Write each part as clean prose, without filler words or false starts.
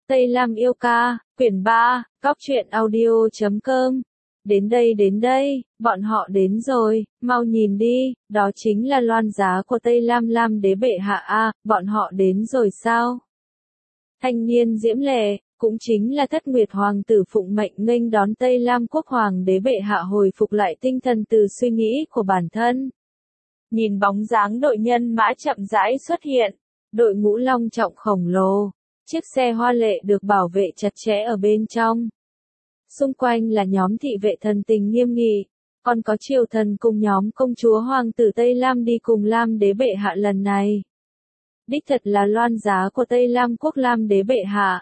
Tây Lam yêu ca, quyển 3, Cóc truyện audio.com. Đến đây, bọn họ đến rồi, mau nhìn đi, đó chính là loan giá của Tây Lam Lam đế bệ hạ a, bọn họ đến rồi sao? Thanh niên diễm lệ, cũng chính là Thất Nguyệt hoàng tử phụng mệnh nghênh đón Tây Lam quốc hoàng đế bệ hạ hồi phục lại tinh thần từ suy nghĩ của bản thân. Nhìn bóng dáng đội nhân mã chậm rãi xuất hiện, đội ngũ long trọng khổng lồ, chiếc xe hoa lệ được bảo vệ chặt chẽ ở bên trong. Xung quanh là nhóm thị vệ thần tình nghiêm nghị, còn có triều thần cùng nhóm công chúa hoàng tử Tây Lam đi cùng Lam đế bệ hạ lần này. Đích thật là loan giá của Tây Lam quốc Lam đế bệ hạ.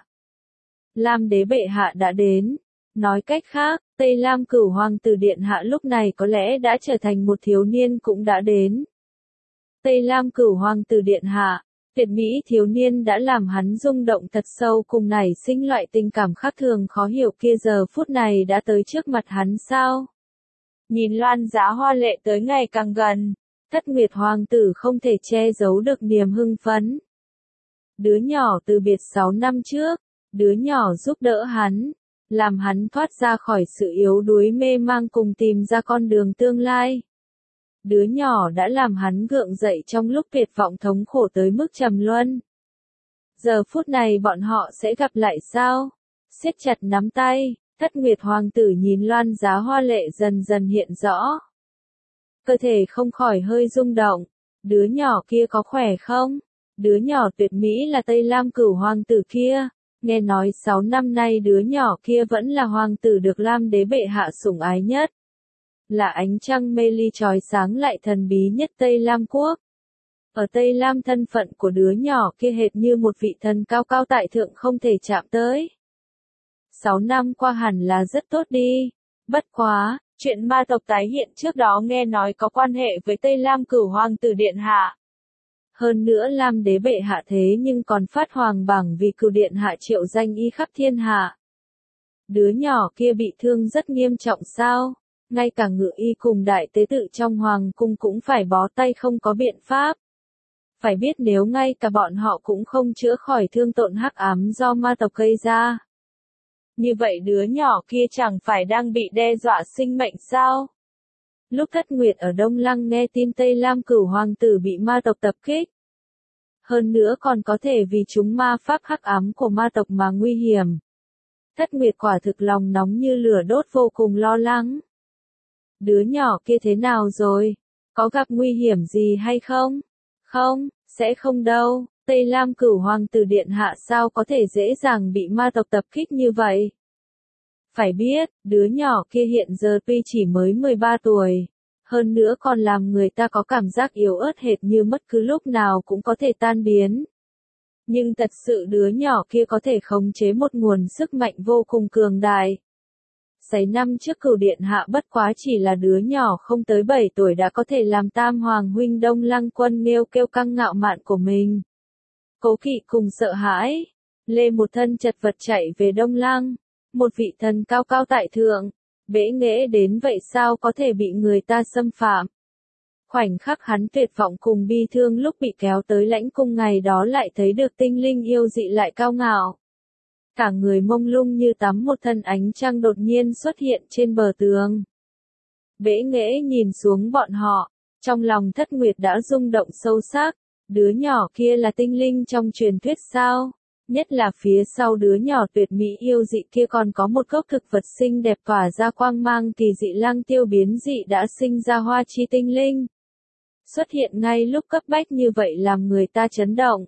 Lam đế bệ hạ đã đến. Nói cách khác, Tây Lam cửu hoàng tử điện hạ lúc này có lẽ đã trở thành một thiếu niên cũng đã đến. Tây Lam cửu hoàng tử điện hạ, tuyệt mỹ thiếu niên đã làm hắn rung động thật sâu cùng nảy sinh loại tình cảm khác thường khó hiểu kia giờ phút này đã tới trước mặt hắn sao? Nhìn loan giá hoa lệ tới ngày càng gần, Thất Nguyệt hoàng tử không thể che giấu được niềm hưng phấn. Đứa nhỏ từ biệt 6 năm trước, đứa nhỏ giúp đỡ hắn, làm hắn thoát ra khỏi sự yếu đuối mê mang cùng tìm ra con đường tương lai. Đứa nhỏ đã làm hắn gượng dậy trong lúc tuyệt vọng thống khổ tới mức trầm luân. Giờ phút này bọn họ sẽ gặp lại sao? Siết chặt nắm tay, Thất Nguyệt hoàng tử nhìn loan giá hoa lệ dần dần hiện rõ. Cơ thể không khỏi hơi rung động. Đứa nhỏ kia có khỏe không? Đứa nhỏ tuyệt mỹ là Tây Lam cửu hoàng tử kia. Nghe nói 6 năm nay đứa nhỏ kia vẫn là hoàng tử được Lam đế bệ hạ sủng ái nhất. Là ánh trăng mê ly chói sáng lại thần bí nhất Tây Lam quốc. Ở Tây Lam thân phận của đứa nhỏ kia hệt như một vị thần cao cao tại thượng không thể chạm tới. 6 năm qua hẳn là rất tốt đi. Bất quá, chuyện ma tộc tái hiện trước đó nghe nói có quan hệ với Tây Lam cửu hoàng tử điện hạ. Hơn nữa Lam đế bệ hạ thế nhưng còn phát hoàng bảng vì cửu điện hạ triệu danh y khắp thiên hạ. Đứa nhỏ kia bị thương rất nghiêm trọng sao? Ngay cả ngự y cùng đại tế tự trong hoàng cung cũng phải bó tay không có biện pháp. Phải biết nếu ngay cả bọn họ cũng không chữa khỏi thương tổn hắc ám do ma tộc gây ra. Như vậy đứa nhỏ kia chẳng phải đang bị đe dọa sinh mệnh sao? Lúc Thất Nguyệt ở Đông Lăng nghe tin Tây Lam cửu hoàng tử bị ma tộc tập kích. Hơn nữa còn có thể vì chúng ma pháp hắc ám của ma tộc mà nguy hiểm. Thất Nguyệt quả thực lòng nóng như lửa đốt vô cùng lo lắng. Đứa nhỏ kia thế nào rồi? Có gặp nguy hiểm gì hay không? Không, sẽ không đâu. Tây Lam cửu hoàng tử điện hạ sao có thể dễ dàng bị ma tộc tập kích như vậy? Phải biết, đứa nhỏ kia hiện giờ tuy chỉ mới 13 tuổi. Hơn nữa còn làm người ta có cảm giác yếu ớt hệt như bất cứ lúc nào cũng có thể tan biến. Nhưng thật sự đứa nhỏ kia có thể khống chế một nguồn sức mạnh vô cùng cường đại. 6 năm trước cửu điện hạ bất quá chỉ là đứa nhỏ không tới 7 tuổi đã có thể làm tam hoàng huynh Đông Lăng quân nêu kêu căng ngạo mạn của mình. Cố kỵ cùng sợ hãi, lê một thân chật vật chạy về Đông Lăng, một vị thần cao cao tại thượng, bẽ nghễ đến vậy sao có thể bị người ta xâm phạm. Khoảnh khắc hắn tuyệt vọng cùng bi thương lúc bị kéo tới lãnh cung ngày đó lại thấy được tinh linh yêu dị lại cao ngạo. Cả người mông lung như tắm một thân ánh trăng đột nhiên xuất hiện trên bờ tường. Bẽ nghễ nhìn xuống bọn họ, trong lòng Thất Nguyệt đã rung động sâu sắc, đứa nhỏ kia là tinh linh trong truyền thuyết sao? Nhất là phía sau đứa nhỏ tuyệt mỹ yêu dị kia còn có một gốc thực vật xinh đẹp tỏa ra quang mang kỳ dị lăng tiêu biến dị đã sinh ra hoa chi tinh linh. Xuất hiện ngay lúc cấp bách như vậy làm người ta chấn động.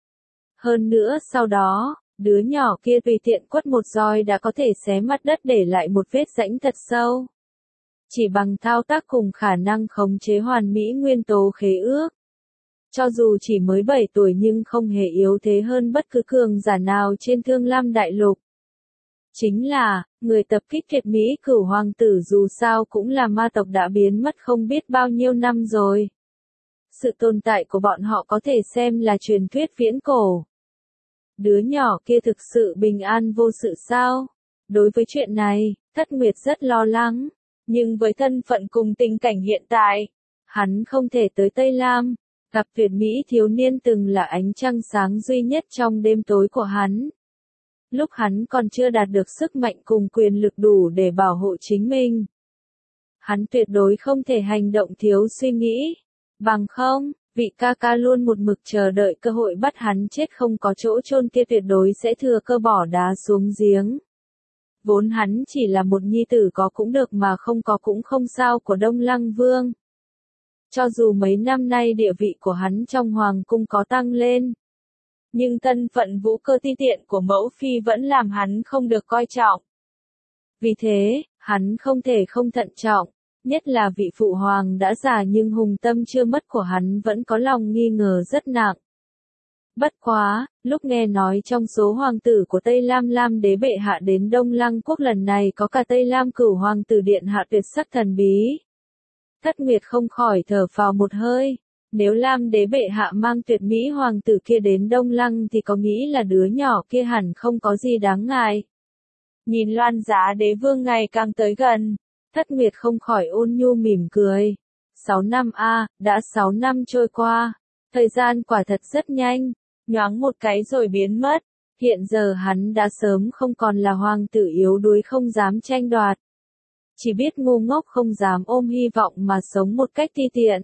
Hơn nữa sau đó, đứa nhỏ kia tùy tiện quất một roi đã có thể xé mặt đất để lại một vết rãnh thật sâu. Chỉ bằng thao tác cùng khả năng khống chế hoàn mỹ nguyên tố khế ước. Cho dù chỉ mới 7 tuổi nhưng không hề yếu thế hơn bất cứ cường giả nào trên Thương Lam Đại Lục. Chính là, người tập kích tuyệt mỹ cửu hoàng tử dù sao cũng là ma tộc đã biến mất không biết bao nhiêu năm rồi. Sự tồn tại của bọn họ có thể xem là truyền thuyết viễn cổ. Đứa nhỏ kia thực sự bình an vô sự sao? Đối với chuyện này, Thất Nguyệt rất lo lắng. Nhưng với thân phận cùng tình cảnh hiện tại, hắn không thể tới Tây Lam. Gặp tuyệt mỹ thiếu niên từng là ánh trăng sáng duy nhất trong đêm tối của hắn. lúc hắn còn chưa đạt được sức mạnh cùng quyền lực đủ để bảo hộ chính mình. Hắn tuyệt đối không thể hành động thiếu suy nghĩ. Bằng không, vị ca ca luôn một mực chờ đợi cơ hội bắt hắn chết không có chỗ chôn kia tuyệt đối sẽ thừa cơ bỏ đá xuống giếng. Vốn hắn chỉ là một nhi tử có cũng được mà không có cũng không sao của Đông Lăng Vương. Cho dù mấy năm nay địa vị của hắn trong hoàng cung có tăng lên, nhưng thân phận vũ cơ ti tiện của mẫu phi vẫn làm hắn không được coi trọng. Vì thế, hắn không thể không thận trọng, nhất là vị phụ hoàng đã già nhưng hùng tâm chưa mất của hắn vẫn có lòng nghi ngờ rất nặng. Bất quá, lúc nghe nói trong số hoàng tử của Tây Lam Lam đế bệ hạ đến Đông Lăng quốc lần này có cả Tây Lam cửu hoàng tử điện hạ tuyệt sắc thần bí. Thất Nguyệt không khỏi thở phào một hơi, nếu Lam đế bệ hạ mang tuyệt mỹ hoàng tử kia đến Đông Lăng thì có nghĩ là đứa nhỏ kia hẳn không có gì đáng ngại. Nhìn Loan Giá đế vương ngày càng tới gần, Thất Nguyệt không khỏi ôn nhu mỉm cười. 6 năm đã 6 năm trôi qua, thời gian quả thật rất nhanh, nhoáng một cái rồi biến mất, hiện giờ hắn đã sớm không còn là hoàng tử yếu đuối không dám tranh đoạt. Chỉ biết ngu ngốc không dám ôm hy vọng mà sống một cách ti tiện.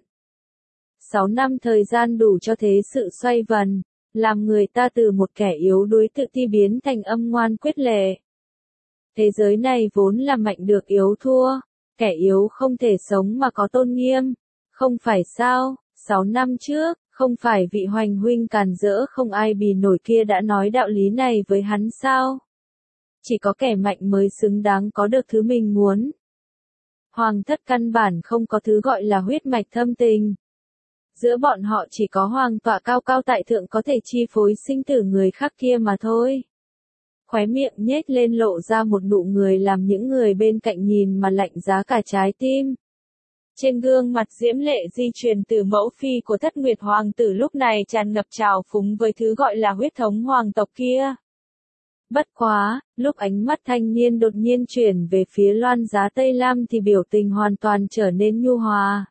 6 năm thời gian đủ cho thế sự xoay vần, làm người ta từ một kẻ yếu đuối tự ti biến thành âm ngoan quyết lệ. Thế giới này vốn là mạnh được yếu thua, kẻ yếu không thể sống mà có tôn nghiêm, không phải sao? 6 năm trước, không phải vị Hoành huynh càn rỡ không ai bì nổi kia đã nói đạo lý này với hắn sao? Chỉ có kẻ mạnh mới xứng đáng có được thứ mình muốn. Hoàng thất căn bản không có thứ gọi là huyết mạch thâm tình. Giữa bọn họ chỉ có hoàng tọa cao cao tại thượng có thể chi phối sinh tử người khác kia mà thôi. Khóe miệng nhếch lên lộ ra một nụ cười làm những người bên cạnh nhìn mà lạnh giá cả trái tim. Trên gương mặt diễm lệ di truyền từ mẫu phi của Thất Nguyệt hoàng tử lúc này tràn ngập trào phúng với thứ gọi là huyết thống hoàng tộc kia. Bất quá, lúc ánh mắt thanh niên đột nhiên chuyển về phía Loan Giá Tây Lam thì biểu tình hoàn toàn trở nên nhu hòa.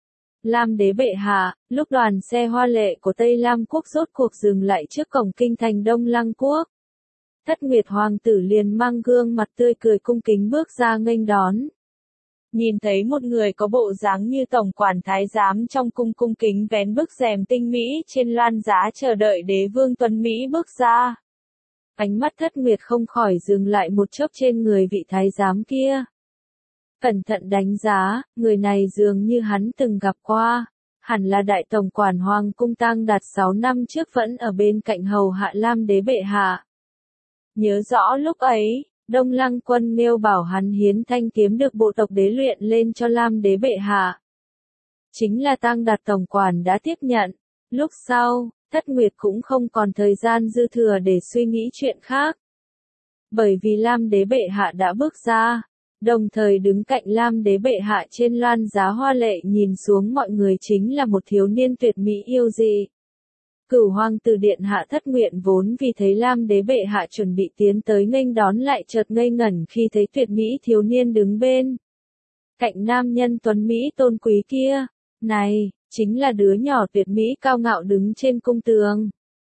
Lam đế bệ hạ, lúc đoàn xe hoa lệ của Tây Lam quốc rốt cuộc dừng lại trước cổng kinh thành Đông Lăng quốc. Thất Nguyệt hoàng tử liền mang gương mặt tươi cười cung kính bước ra nghênh đón. Nhìn thấy một người có bộ dáng như tổng quản thái giám trong cung cung kính vén bức rèm tinh mỹ trên Loan Giá chờ đợi đế vương tuấn Mỹ bước ra. Ánh mắt Thất Nguyệt không khỏi dừng lại một chốc trên người vị thái giám kia. Cẩn thận đánh giá, người này dường như hắn từng gặp qua, hẳn là đại tổng quản hoàng cung Tang Đạt 6 năm trước vẫn ở bên cạnh hầu hạ Lam đế bệ hạ. Nhớ rõ lúc ấy, Đông Lăng quân nêu bảo hắn hiến thanh kiếm được bộ tộc đế luyện lên cho Lam đế bệ hạ. Chính là Tang Đạt tổng quản đã tiếp nhận. Lúc sau, Thất Nguyệt cũng không còn thời gian dư thừa để suy nghĩ chuyện khác. Bởi vì Lam đế bệ hạ đã bước ra, đồng thời đứng cạnh Lam đế bệ hạ trên Loan Giá hoa lệ nhìn xuống mọi người chính là một thiếu niên tuyệt mỹ yêu dị. Cửu hoàng tử điện hạ Thất Nguyện vốn vì thấy Lam đế bệ hạ chuẩn bị tiến tới nghênh đón lại chợt ngây ngẩn khi thấy tuyệt mỹ thiếu niên đứng bên cạnh nam nhân tuấn mỹ tôn quý kia. Này, chính là đứa nhỏ tuyệt mỹ cao ngạo đứng trên cung tường.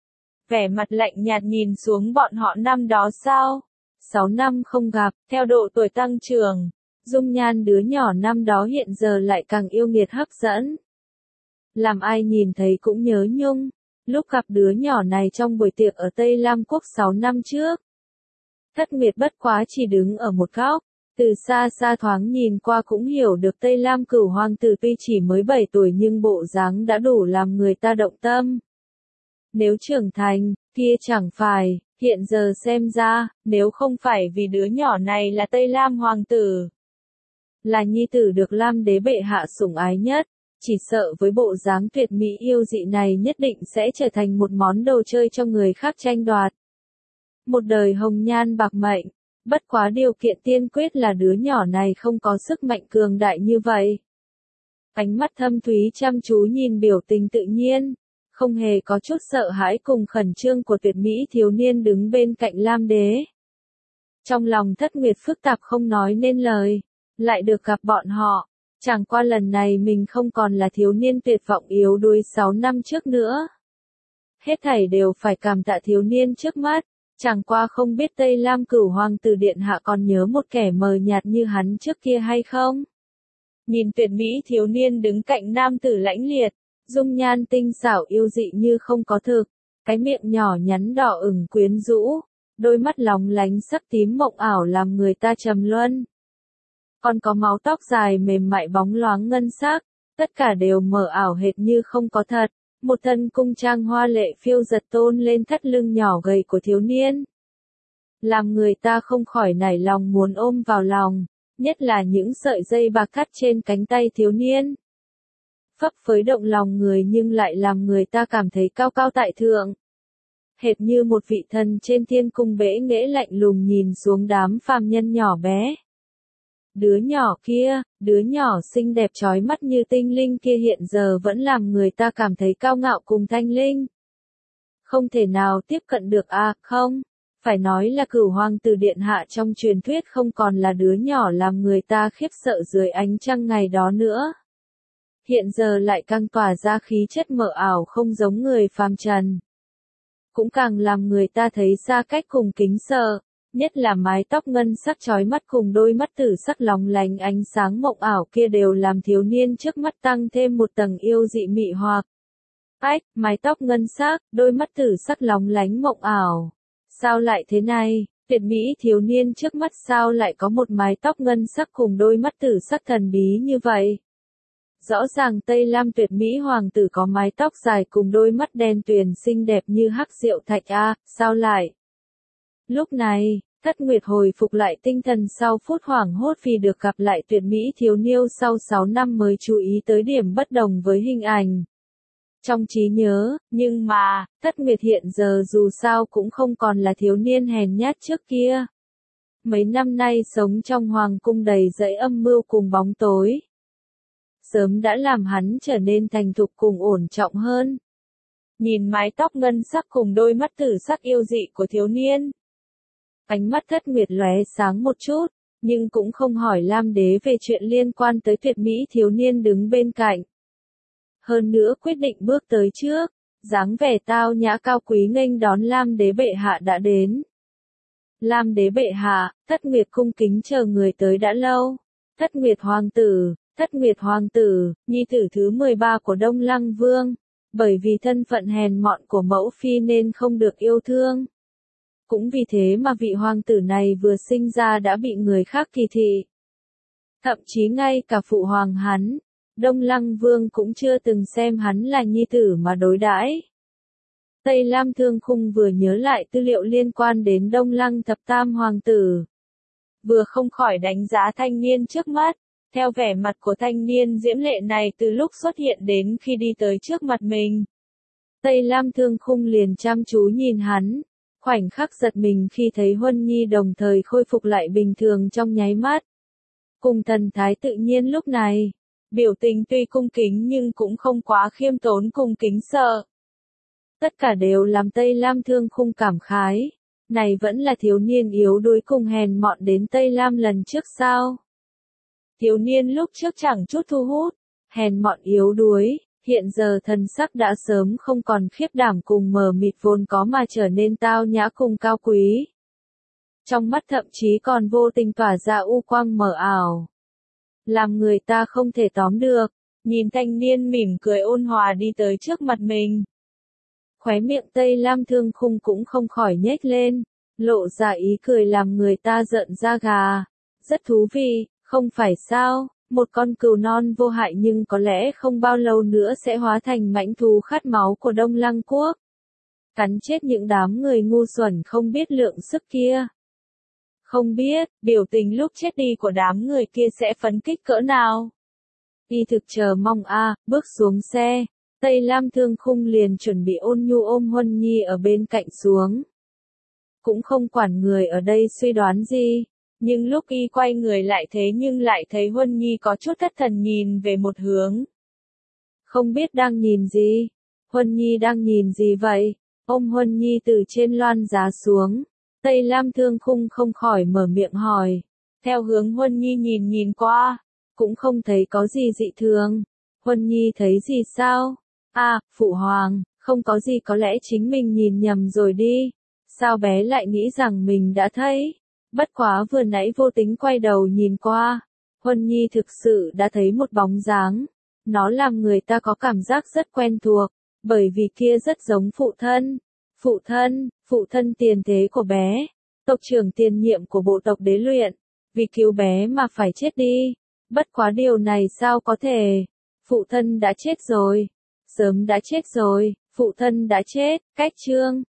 Vẻ mặt lạnh nhạt nhìn xuống bọn họ năm đó sao? 6 năm không gặp, theo độ tuổi tăng trưởng, dung nhan đứa nhỏ năm đó hiện giờ lại càng yêu nghiệt hấp dẫn. Làm ai nhìn thấy cũng nhớ nhung, lúc gặp đứa nhỏ này trong buổi tiệc ở Tây Lam Quốc 6 năm trước. Thất Nguyệt bất quá chỉ đứng ở một góc, từ xa xa thoáng nhìn qua cũng hiểu được Tây Lam cửu hoàng tử tuy chỉ mới 7 tuổi nhưng bộ dáng đã đủ làm người ta động tâm. Nếu trưởng thành, kia chẳng phải, hiện giờ xem ra, nếu không phải vì đứa nhỏ này là Tây Lam hoàng tử, là nhi tử được Lam đế bệ hạ sủng ái nhất, chỉ sợ với bộ dáng tuyệt mỹ yêu dị này nhất định sẽ trở thành một món đồ chơi cho người khác tranh đoạt. Một đời hồng nhan bạc mệnh, bất quá điều kiện tiên quyết là đứa nhỏ này không có sức mạnh cường đại như vậy. Ánh mắt thâm thúy chăm chú nhìn biểu tình tự nhiên, không hề có chút sợ hãi cùng khẩn trương của tuyệt mỹ thiếu niên đứng bên cạnh Lam đế. Trong lòng Thất Nguyệt phức tạp không nói nên lời, lại được gặp bọn họ, chẳng qua lần này mình không còn là thiếu niên tuyệt vọng yếu đuối 6 năm trước nữa. Hết thảy đều phải cảm tạ thiếu niên trước mắt, Chẳng qua không biết Tây Lam Cửu Hoàng tử điện hạ còn nhớ một kẻ mờ nhạt như hắn trước kia hay không? Nhìn tuyệt mỹ thiếu niên đứng cạnh nam tử lãnh liệt, dung nhan tinh xảo yêu dị như không có thực, cái miệng nhỏ nhắn đỏ ửng quyến rũ, đôi mắt lóng lánh sắc tím mộng ảo làm người ta trầm luân. Còn có mái tóc dài mềm mại bóng loáng ngân sắc, tất cả đều mờ ảo hệt như không có thật. Một thân cung trang hoa lệ phiêu giật tôn lên thắt lưng nhỏ gầy của thiếu niên. Làm người ta không khỏi nảy lòng muốn ôm vào lòng, nhất là những sợi dây bạc thắt trên cánh tay thiếu niên. Phấp phới động lòng người nhưng lại làm người ta cảm thấy cao cao tại thượng. Hệt như một vị thần trên thiên cung bẽ nghễ lạnh lùng nhìn xuống đám phàm nhân nhỏ bé. Đứa nhỏ xinh đẹp chói mắt như tinh linh kia hiện giờ vẫn làm người ta cảm thấy cao ngạo cùng thanh linh. Không thể nào tiếp cận được à, không? Phải nói là Cửu Hoàng tử điện hạ trong truyền thuyết không còn là đứa nhỏ làm người ta khiếp sợ dưới ánh trăng ngày đó nữa. Hiện giờ lại càng tỏa ra khí chất mờ ảo không giống người phàm trần. Cũng càng làm người ta thấy xa cách cùng kính sợ. Nhất là mái tóc ngân sắc chói mắt cùng đôi mắt tử sắc lóng lánh ánh sáng mộng ảo kia đều làm thiếu niên trước mắt tăng thêm một tầng yêu dị mị hoặc. Mái tóc ngân sắc, đôi mắt tử sắc lóng lánh mộng ảo. Sao lại thế này, tuyệt mỹ thiếu niên trước mắt sao lại có một mái tóc ngân sắc cùng đôi mắt tử sắc thần bí như vậy? Rõ ràng Tây Lam tuyệt mỹ hoàng tử có mái tóc dài cùng đôi mắt đen tuyền xinh đẹp như hắc diệu thạch a, sao lại? Lúc này, Thất Nguyệt hồi phục lại tinh thần sau phút hoảng hốt vì được gặp lại tuyệt mỹ thiếu niêu sau 6 năm mới chú ý tới điểm bất đồng với hình ảnh. Trong trí nhớ, nhưng mà, Thất Nguyệt hiện giờ dù sao cũng không còn là thiếu niên hèn nhát trước kia. Mấy năm nay sống trong hoàng cung đầy dẫy âm mưu cùng bóng tối. Sớm đã làm hắn trở nên thành thục cùng ổn trọng hơn. Nhìn mái tóc ngân sắc cùng đôi mắt tử sắc yêu dị của thiếu niên. Ánh mắt Thất Nguyệt lóe sáng một chút, nhưng cũng không hỏi Lam Đế về chuyện liên quan tới tuyệt mỹ thiếu niên đứng bên cạnh. Hơn nữa quyết định bước tới trước, dáng vẻ tao nhã cao quý nghênh đón Lam Đế bệ hạ đã đến. Lam Đế bệ hạ, Thất Nguyệt cung kính chờ người tới đã lâu. Thất Nguyệt hoàng tử, nhi tử thứ 13 của Đông Lăng Vương, bởi vì thân phận hèn mọn của mẫu phi nên không được yêu thương. Cũng vì thế mà vị hoàng tử này vừa sinh ra đã bị người khác kỳ thị. Thậm chí ngay cả phụ hoàng hắn, Đông Lăng Vương cũng chưa từng xem hắn là nhi tử mà đối đãi. Tây Lam Thương Khung vừa nhớ lại tư liệu liên quan đến Đông Lăng thập tam hoàng tử. Vừa không khỏi đánh giá thanh niên trước mắt, theo vẻ mặt của thanh niên diễm lệ này từ lúc xuất hiện đến khi đi tới trước mặt mình. Tây Lam Thương Khung liền chăm chú nhìn hắn. Khoảnh khắc giật mình khi thấy Huân Nhi đồng thời khôi phục lại bình thường trong nháy mắt. Cùng thần thái tự nhiên lúc này, biểu tình tuy cung kính nhưng cũng không quá khiêm tốn cùng kính sợ. Tất cả đều làm Tây Lam Thương Khung cảm khái. Này vẫn là thiếu niên yếu đuối cùng hèn mọn đến Tây Lam lần trước sao? Thiếu niên lúc trước chẳng chút thu hút, hèn mọn yếu đuối. Hiện giờ thần sắc đã sớm không còn khiếp đảm cùng mờ mịt vốn có mà trở nên tao nhã cùng cao quý. Trong mắt thậm chí còn vô tình tỏa ra u quang mờ ảo. Làm người ta không thể tóm được, nhìn thanh niên mỉm cười ôn hòa đi tới trước mặt mình. Khóe miệng Tây Lam Thương Khung cũng không khỏi nhếch lên, lộ ra ý cười làm người ta giận da gà. Rất thú vị, không phải sao? Một con cừu non vô hại nhưng có lẽ không bao lâu nữa sẽ hóa thành mãnh thú khát máu của Đông Lăng Quốc. Cắn chết những đám người ngu xuẩn không biết lượng sức kia. Không biết, biểu tình lúc chết đi của đám người kia sẽ phấn kích cỡ nào. Y thực chờ mong bước xuống xe. Tây Lam Thương Khung liền chuẩn bị ôn nhu ôm Huân Nhi ở bên cạnh xuống. Cũng không quản người ở đây suy đoán gì. Nhưng lúc y quay người lại thấy Huân Nhi có chút thất thần nhìn về một hướng. Không biết đang nhìn gì? Huân Nhi đang nhìn gì vậy? Ôm Huân Nhi từ trên loan giá xuống. Tây Lam Thương Khung không khỏi mở miệng hỏi. Theo hướng Huân Nhi nhìn qua, cũng không thấy có gì dị thường. Huân Nhi thấy gì sao? Phụ hoàng, không có gì, có lẽ chính mình nhìn nhầm rồi đi. sao bé lại nghĩ rằng mình đã thấy? Bất quá vừa nãy vô tính quay đầu nhìn qua, Huân Nhi thực sự đã thấy một bóng dáng. Nó làm người ta có cảm giác rất quen thuộc, bởi vì kia rất giống phụ thân. Phụ thân tiền thế của bé, tộc trưởng tiền nhiệm của bộ tộc Đế Luyện, vì cứu bé mà phải chết đi. Bất quá điều này sao có thể? Phụ thân đã chết rồi, sớm đã chết rồi, phụ thân đã chết. Cách chương